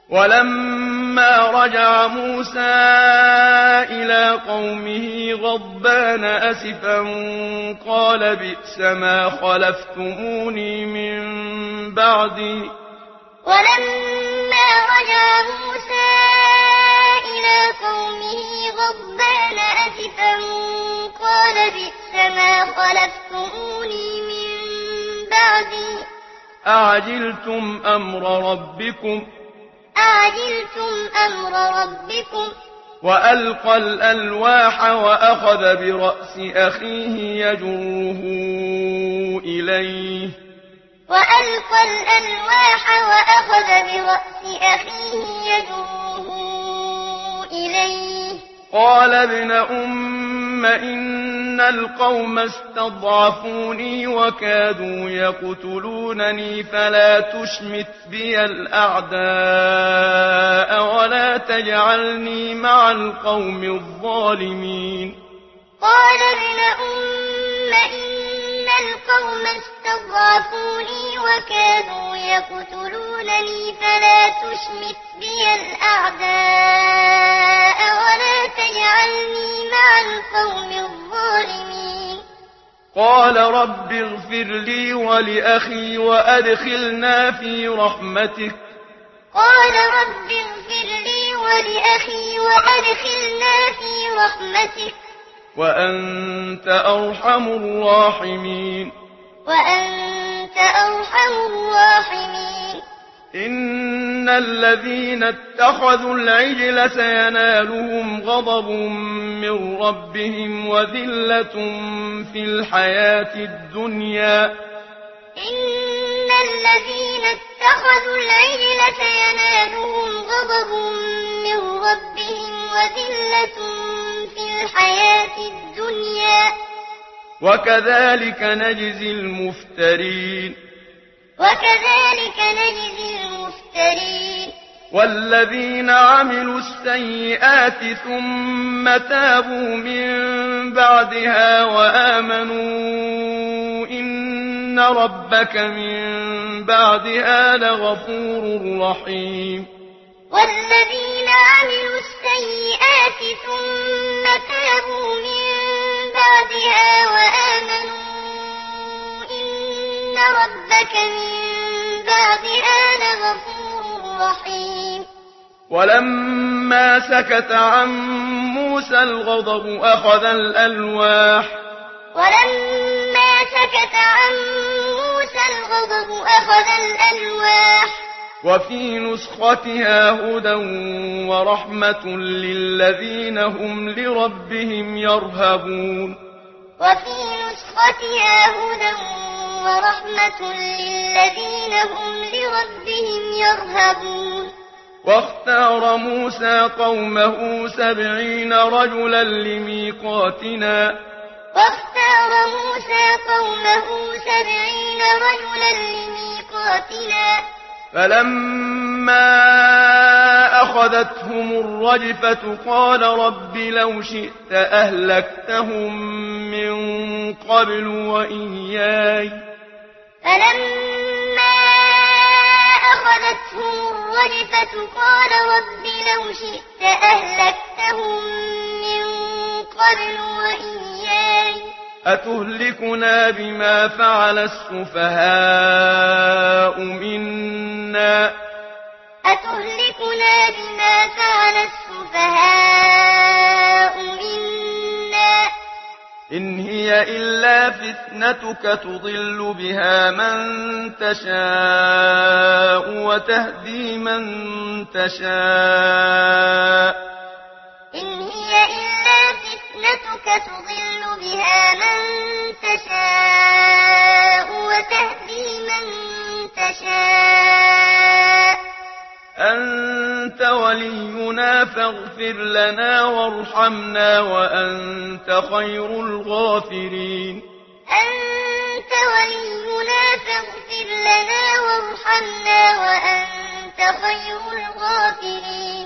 ولما رجع موسى إلى قومه غضبان أسفا قال بئس ما خلفتموني من بعدي. ولما رجع موسى إلى قومه غضبان أسفا قال بئس ما خلفتموني من بعدي. أعجلتم أمر ربكم وألقى الألواح وأخذ برأس أخيه يجره إليه قال ابن أم إن القوم استضعفوني وكادوا يقتلونني فلا تشمت بي الأعداء ولا تجعلني مع القوم الظالمين. قال ابن أم إن القوم استضعفوني وكادوا يقتلونني فلا تشمت بي الأعداء ولا تجعلني مع القوم الظالمين. قال رب اغفر لي ولأخي وأدخلنا في رحمتك. وأنت أرحم الراحمين. إن الذين اتخذوا العجل سينالهم غضب من ربهم وذلة في الحياة الدنيا. إن الذين اتخذوا العجل سينالهم غضب من ربهم وذلة في الحياة الدنيا. وكذلك نجزي المفترين. والذين عملوا السيئات ثم تابوا من بعدها وآمنوا إن ربك من بعدها لغفور رحيم. والذين عملوا السيئات ثم تابوا من بعدها وآمنوا إن ربك من بعدها لغفور رحيم. ولما سكت عن موسى الغضب أخذ الألواح وفي نسختها هدى ورحمة للذين هم لربهم يرهبون. واختار موسى قومه 70 رجلا لميقاتنا. فلما أخذتهم الرجفة قال رب لو شئت أهلكتهم من قبل وإياي. فلما أخذتهم الرجفة قال رب لو شئت أهلكتهم من قبل وإياي. أتهلكنا بما فعل السفهاء منا إن هي إلا فتنتك تضل بها من تشاء وتهدي من تشاء. إن هي إلا فتنتك تضل بها من تشاء وتهدي من تشاء. أنت ولينا فاغفر لنا وارحمنا وأنت خير الغافرين. أنت ولينا فاغفر لنا وارحمنا وأنت خير الغافرين.